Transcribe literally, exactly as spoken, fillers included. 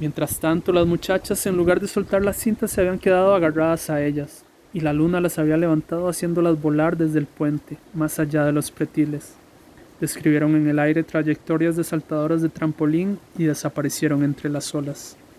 Mientras tanto, las muchachas, en lugar de soltar las cintas, se habían quedado agarradas a ellas, y la luna las había levantado haciéndolas volar desde el puente, más allá de los pretiles. Describieron en el aire trayectorias de saltadoras de trampolín y desaparecieron entre las olas.